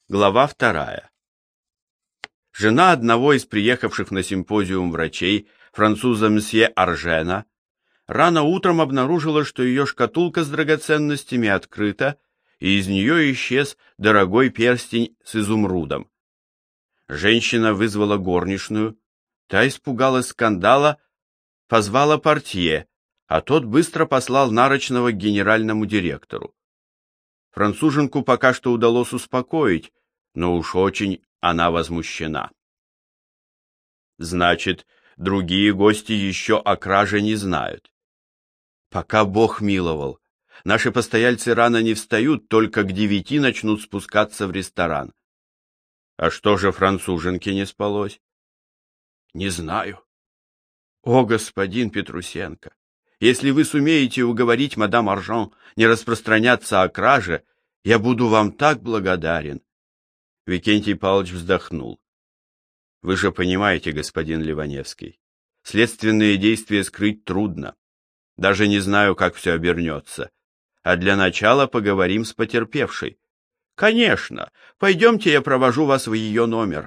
Глава 2. Жена одного из приехавших на симпозиум врачей, француза мсье Аржена, рано утром обнаружила, что ее шкатулка с драгоценностями открыта, и из нее исчез дорогой перстень с изумрудом. Женщина вызвала горничную, та испугалась скандала, позвала портье, а тот быстро послал нарочного к генеральному директору. Француженку пока что удалось успокоить, но уж очень она возмущена. Значит, другие гости еще о краже не знают. Пока Бог миловал. Наши постояльцы рано не встают, только к 9 начнут спускаться в ресторан. А что же француженке не спалось? Не знаю. О, господин Петрусенко, если вы сумеете уговорить мадам Аржен не распространяться о краже, я буду вам так благодарен. Викентий Павлович вздохнул. Вы же понимаете, господин Ливаневский, следственные действия скрыть трудно. Даже не знаю, как все обернется. А для начала поговорим с потерпевшей. Конечно, пойдемте, я провожу вас в ее номер.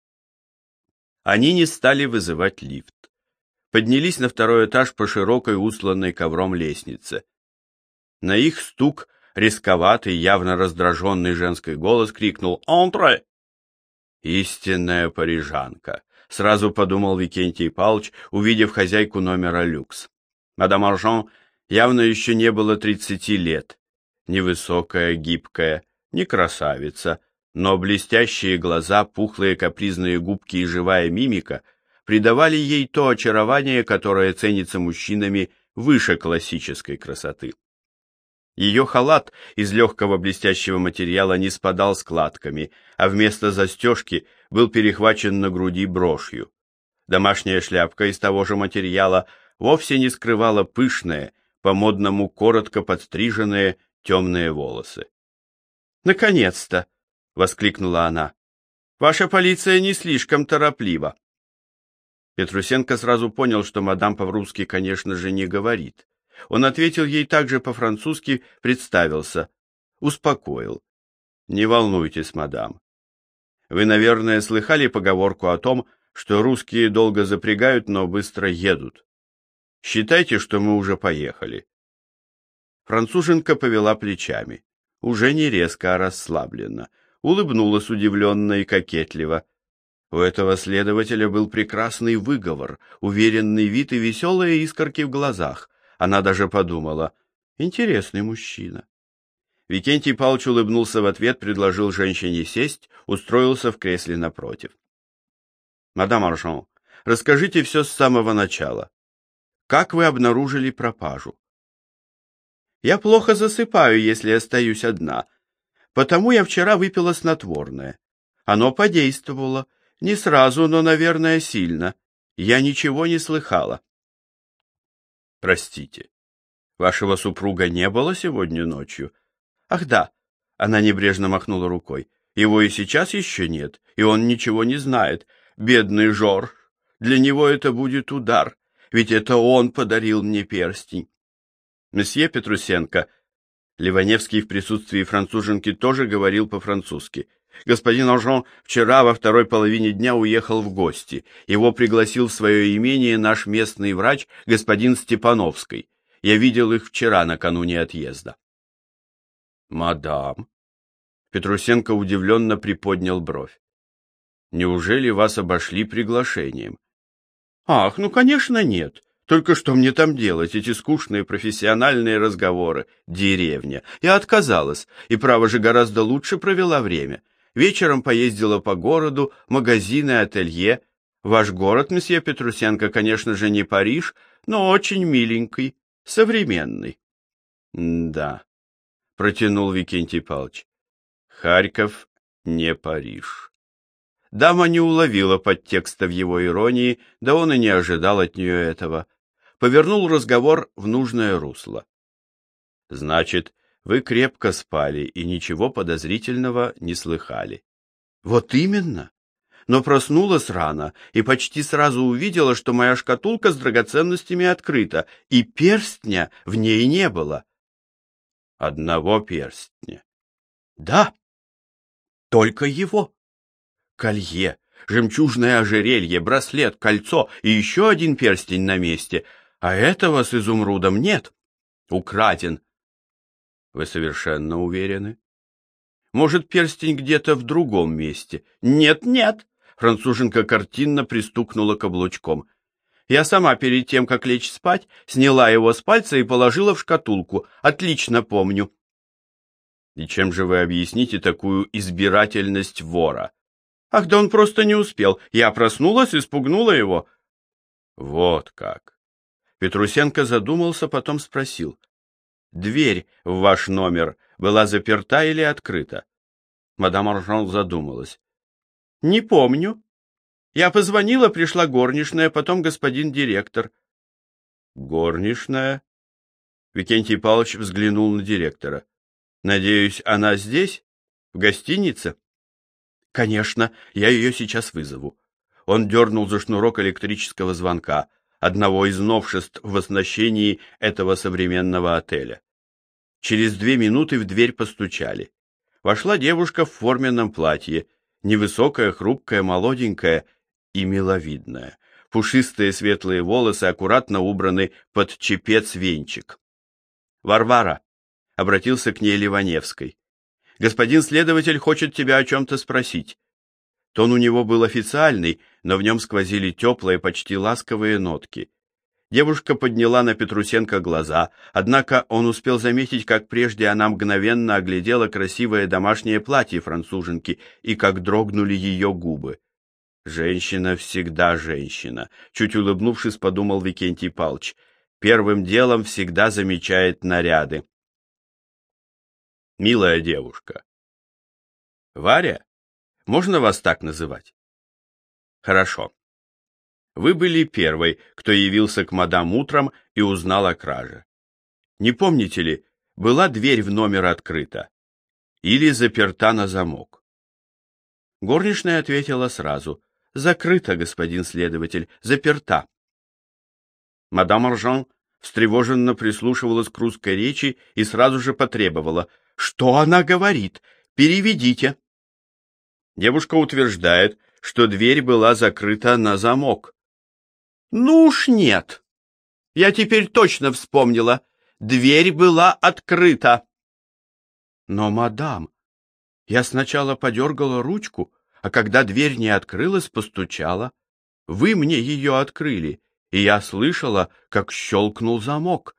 Они не стали вызывать лифт. Поднялись на 2-й этаж по широкой, устланной ковром лестнице. На их стук рисковатый, явно раздраженный женский голос крикнул «Ентре!». Истинная парижанка, сразу подумал Викентий Павлович, увидев хозяйку номера люкс. Мадам Аржен явно еще не было 30 лет. Невысокая, гибкая, не красавица, но блестящие глаза, пухлые капризные губки и живая мимика придавали ей то очарование, которое ценится мужчинами выше классической красоты. Ее халат из легкого блестящего материала не спадал складками, а вместо застежки был перехвачен на груди брошью. Домашняя шляпка из того же материала вовсе не скрывала пышные, по-модному коротко подстриженные темные волосы. «Наконец-то!» — воскликнула она. «Ваша полиция не слишком тороплива». Петрусенко сразу понял, что мадам по-русски, конечно же, не говорит. Он ответил ей также по-французски, представился, успокоил. «Не волнуйтесь, мадам. Вы, наверное, слыхали поговорку о том, что русские долго запрягают, но быстро едут. Считайте, что мы уже поехали». Француженка повела плечами, уже не резко, а расслабленно, улыбнулась удивленно и кокетливо. У этого следователя был прекрасный выговор, уверенный вид и веселые искорки в глазах. Она даже подумала, интересный мужчина. Викентий Павлович улыбнулся в ответ, предложил женщине сесть, устроился в кресле напротив. «Мадам Аржен, расскажите все с самого начала. Как вы обнаружили пропажу?» «Я плохо засыпаю, если остаюсь одна. Потому я вчера выпила снотворное. Оно подействовало. Не сразу, но, наверное, сильно. Я ничего не слыхала». «Простите, вашего супруга не было сегодня ночью?» «Ах да», — она небрежно махнула рукой, — «его и сейчас еще нет, и он ничего не знает. Бедный Жорж, для него это будет удар, ведь это он подарил мне перстень». «Месье Петрусенко», Ливаневский в присутствии француженки тоже говорил по-французски. «Господин Аржен вчера во второй половине дня уехал в гости. Его пригласил в свое имение наш местный врач, господин Степановский. Я видел их вчера, накануне отъезда». «Мадам?» Петрусенко удивленно приподнял бровь. «Неужели вас обошли приглашением?» «Ах, ну, конечно, нет. Только что мне там делать, эти скучные профессиональные разговоры? Деревня. Я отказалась, и, право же, гораздо лучше провела время. Вечером поездила по городу, магазины, ателье. Ваш город, месье Петрусенко, конечно же, не Париж, но очень миленький, современный». «Да», — протянул Викентий Павлович, — «Харьков не Париж». Дама не уловила подтекста в его иронии, да он и не ожидал от нее этого. Повернул разговор в нужное русло. «Значит, вы крепко спали и ничего подозрительного не слыхали». «Вот именно. Но проснулась рано и почти сразу увидела, что моя шкатулка с драгоценностями открыта, и перстня в ней не было». «Одного перстня?» «Да». Только его. Колье, жемчужное ожерелье, браслет, кольцо и еще один перстень на месте, а этого с изумрудом нет. Украден. Вы совершенно уверены? Может, перстень где-то в другом месте? Нет, нет. Француженка картинно пристукнула каблучком. Я сама перед тем, как лечь спать, сняла его с пальца и положила в шкатулку. Отлично помню. И чем же вы объясните такую избирательность вора? Ах, да он просто не успел. Я проснулась, испугнула его. Вот как. Петрусенко задумался, потом спросил. Дверь в ваш номер была заперта или открыта? Мадам Аржан задумалась. Не помню. Я позвонила, пришла горничная, потом господин директор. Горничная? Викентий Павлович взглянул на директора. Надеюсь, она здесь? В гостинице? Конечно, я ее сейчас вызову. Он дернул за шнурок электрического звонка, одного из новшеств в оснащении этого современного отеля. Через 2 минуты в дверь постучали. Вошла девушка в форменном платье, невысокая, хрупкая, молоденькая и миловидная. Пушистые светлые волосы аккуратно убраны под чепец-венчик. «Варвара», — обратился к ней Ливаневский, — «господин следователь хочет тебя о чем-то спросить». Тон у него был официальный, но в нем сквозили теплые, почти ласковые нотки. Девушка подняла на Петрусенко глаза, однако он успел заметить, как прежде она мгновенно оглядела красивое домашнее платье француженки и как дрогнули ее губы. «Женщина всегда женщина», — чуть улыбнувшись, подумал Викентий Павлович. «Первым делом всегда замечает наряды». «Милая девушка». «Варя? Можно вас так называть?» «Хорошо. Вы были первой, кто явился к мадам утром и узнал о краже. Не помните ли, была дверь в номер открыта или заперта на замок?» Горничная ответила сразу: «Закрыта, господин следователь, заперта». Мадам Аржан встревоженно прислушивалась к русской речи и сразу же потребовала: «Что она говорит? Переведите». Девушка утверждает, что дверь была закрыта на замок. Ну уж нет. Я теперь точно вспомнила. Дверь была открыта. Но, мадам, я сначала подергала ручку, а когда дверь не открылась, постучала. Вы мне ее открыли, и я слышала, как щелкнул замок.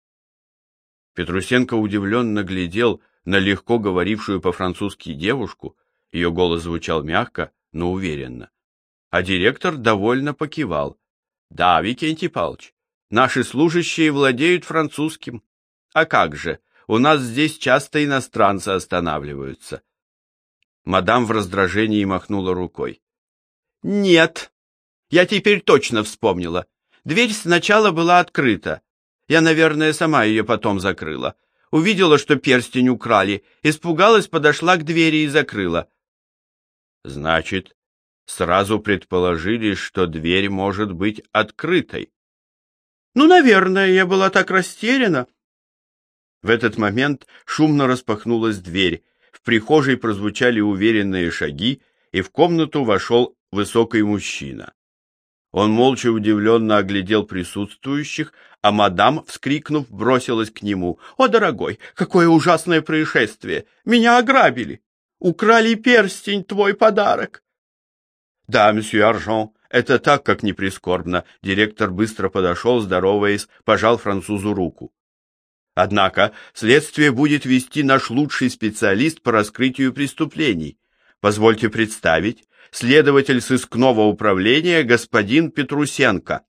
Петрусенко удивленно глядел на легко говорившую по-французски девушку. Ее голос звучал мягко, но уверенно. А директор довольно покивал. «Да, Викентий Павлович, наши служащие владеют французским. А как же, у нас здесь часто иностранцы останавливаются». Мадам в раздражении махнула рукой. «Нет, я теперь точно вспомнила. Дверь сначала была открыта. Я, наверное, сама ее потом закрыла. Увидела, что перстень украли, испугалась, подошла к двери и закрыла». «Значит, сразу предположили, что дверь может быть открытой?» «Ну, наверное, я была так растеряна». В этот момент шумно распахнулась дверь, в прихожей прозвучали уверенные шаги, и в комнату вошел высокий мужчина. Он молча удивленно оглядел присутствующих, а мадам, вскрикнув, бросилась к нему. «О, дорогой, какое ужасное происшествие! Меня ограбили! Украли перстень, твой подарок!» «Да, месье Аржан, это так, как ни прискорбно». Директор быстро подошел, здороваясь, пожал французу руку. «Однако следствие будет вести наш лучший специалист по раскрытию преступлений. Позвольте представить, следователь сыскного управления господин Петрусенко».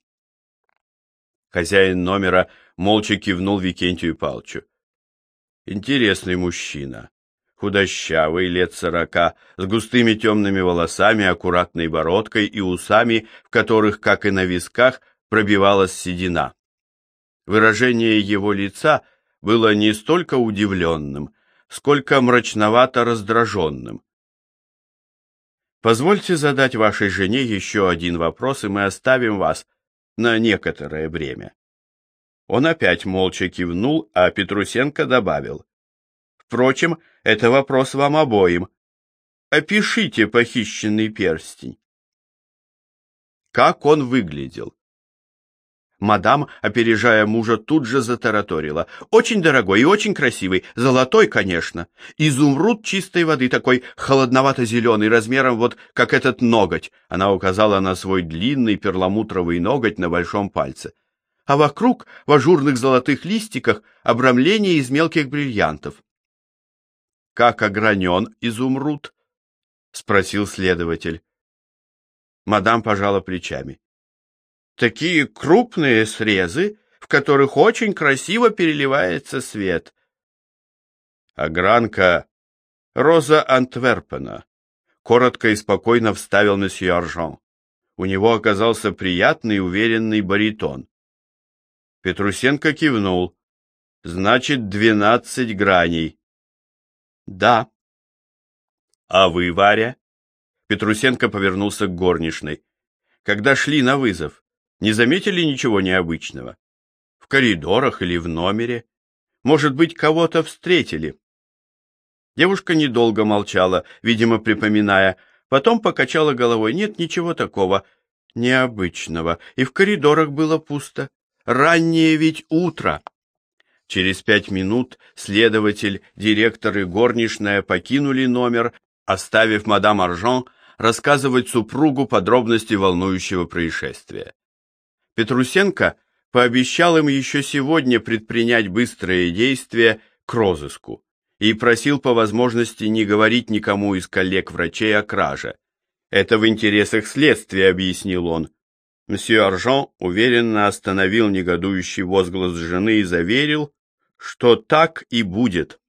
Хозяин номера молча кивнул Викентию Павловичу. «Интересный мужчина. Худощавый, лет 40, с густыми темными волосами, аккуратной бородкой и усами, в которых, как и на висках, пробивалась седина. Выражение его лица было не столько удивленным, сколько мрачновато раздраженным. Позвольте задать вашей жене еще один вопрос, и мы оставим вас на некоторое время». Он опять молча кивнул, а Петрусенко добавил: «Впрочем, это вопрос вам обоим». опишите похищенный перстень. Как он выглядел? Мадам, опережая мужа, тут же затараторила. Очень дорогой и очень красивый, золотой, конечно. Изумруд чистой воды, такой холодновато-зеленый, размером вот как этот ноготь. Она указала на свой длинный перламутровый ноготь на большом пальце. А вокруг, в ажурных золотых листиках, обрамление из мелких бриллиантов. «Как огранен изумруд?» — спросил следователь. Мадам пожала плечами. Такие крупные срезы, в которых очень красиво переливается свет. Огранка роза Антверпена, коротко и спокойно вставил месье Аржан. У него оказался приятный и уверенный баритон. Петрусенко кивнул. Значит, 12 граней. Да. А вы, Варя? Петрусенко повернулся к горничной. Когда шли на вызов, не заметили ничего необычного? В коридорах или в номере? Может быть, кого-то встретили? Девушка недолго молчала, видимо, припоминая, потом покачала головой. Нет, ничего такого необычного. И в коридорах было пусто. Раннее ведь утро. Через 5 минут следователь, директор и горничная покинули номер, оставив мадам Аржан рассказывать супругу подробности волнующего происшествия. Петрусенко пообещал им еще сегодня предпринять быстрые действия к розыску и просил по возможности не говорить никому из коллег-врачей о краже. Это в интересах следствия, объяснил он. Мсье Аржан уверенно остановил негодующий возглас жены и заверил, что так и будет.